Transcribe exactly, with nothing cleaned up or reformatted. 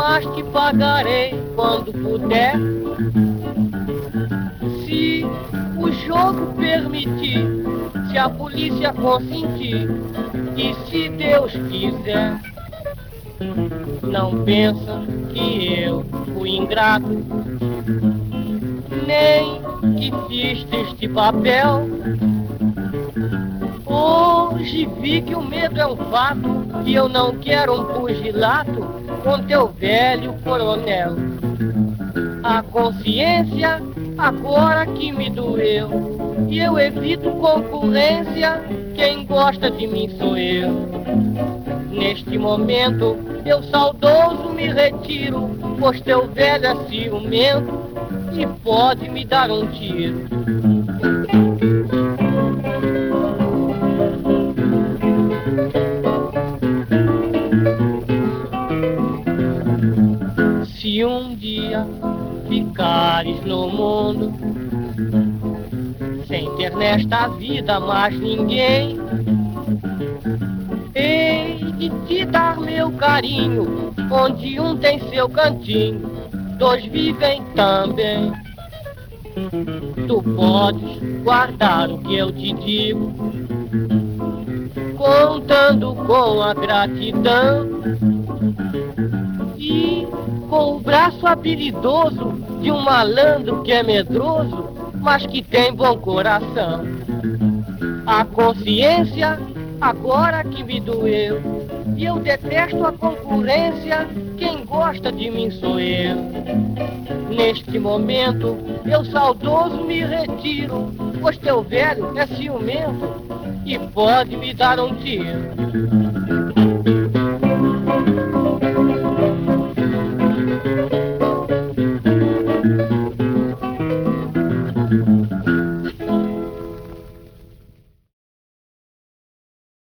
mas te pagarei quando puder. Se o jogo permitir, se a polícia consentir, e se Deus quiser. Não pensa que eu fui ingrato, nem que fiz este papel. Hoje vi que o medo é um fato, e eu não quero um pugilato com teu velho coronel. A consciência agora que me doeu, e eu evito concorrência, quem gosta de mim sou eu. Neste momento eu saudoso me retiro, pois teu velho é ciumento e pode me dar um tiro. Se um dia ficares no mundo sem ter nesta vida mais ninguém, hei de te dar meu carinho, onde um tem seu cantinho, dois vivem também. Tu podes guardar o que eu te digo, contando com a gratidão e com o braço habilidoso de um malandro que é medroso, mas que tem bom coração. A consciência agora que me doeu, e eu detesto a concorrência, quem gosta de mim sou eu. Neste momento eu saudoso me retiro, pois teu velho é ciumento e pode me dar um tiro.